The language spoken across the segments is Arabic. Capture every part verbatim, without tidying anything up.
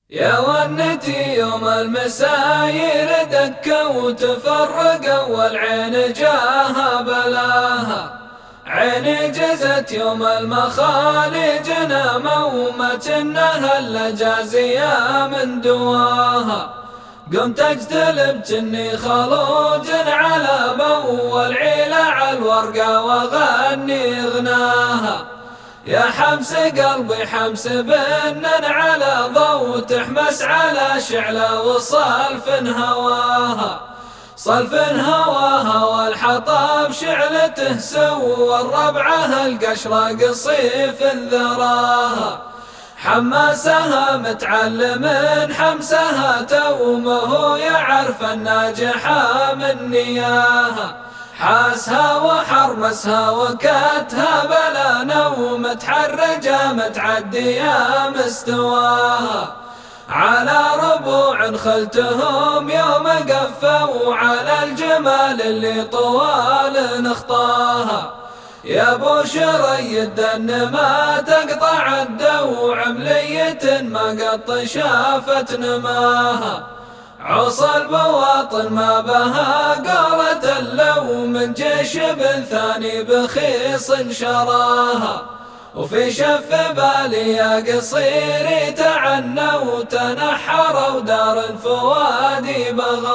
يا ونتي يوم المساير دكا وتفرق والعين جاها بلاها، عيني جزت يوم المخالج نامومت انها الا جازية من دواها. قمت اجتلب جني خلوج على بو العيلة على الورقة واغني غناها. يا حمس قلبي حمس بنن على ضو تحمس على شعلة وصلف هواها، صلف هواها والحطب شعلته سوى الربعة القشرة قصيف ذراها. حماسها متعلم حمسها تومه يعرف الناجحة من نياها، حاسها وحرمسها وكتها بلا نوم متحرجة متعدية مستواها. على ربوع خلتهم يوم قفوا على الجمال اللي طوال نخطاها. يا ابو شريد ان ما تقطع الدوع ملية ما قط شافت نماها. عصى البواطن ما بها قالت لو من جيش بن ثاني بخيص شراها. وفي شف بالي يا قصير تعنى وتنحر ودار الفوادي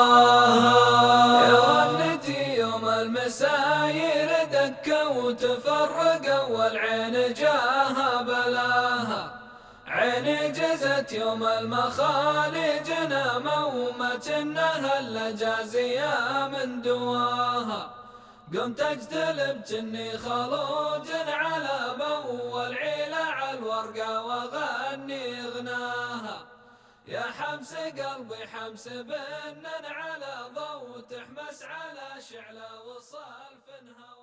بغاها. يا ونتي يوم المساير دكا وتفرق والعين جاها بلاها، عيني جزت يوم المخالج نامومت انها الا جازية من دواها. قمت اجتلب جني خلوج على بو العيلة على الورقة واغني غناها. يا حمس قلبي حمس بنن على ضو تحمس على شعلة وصلف هواها.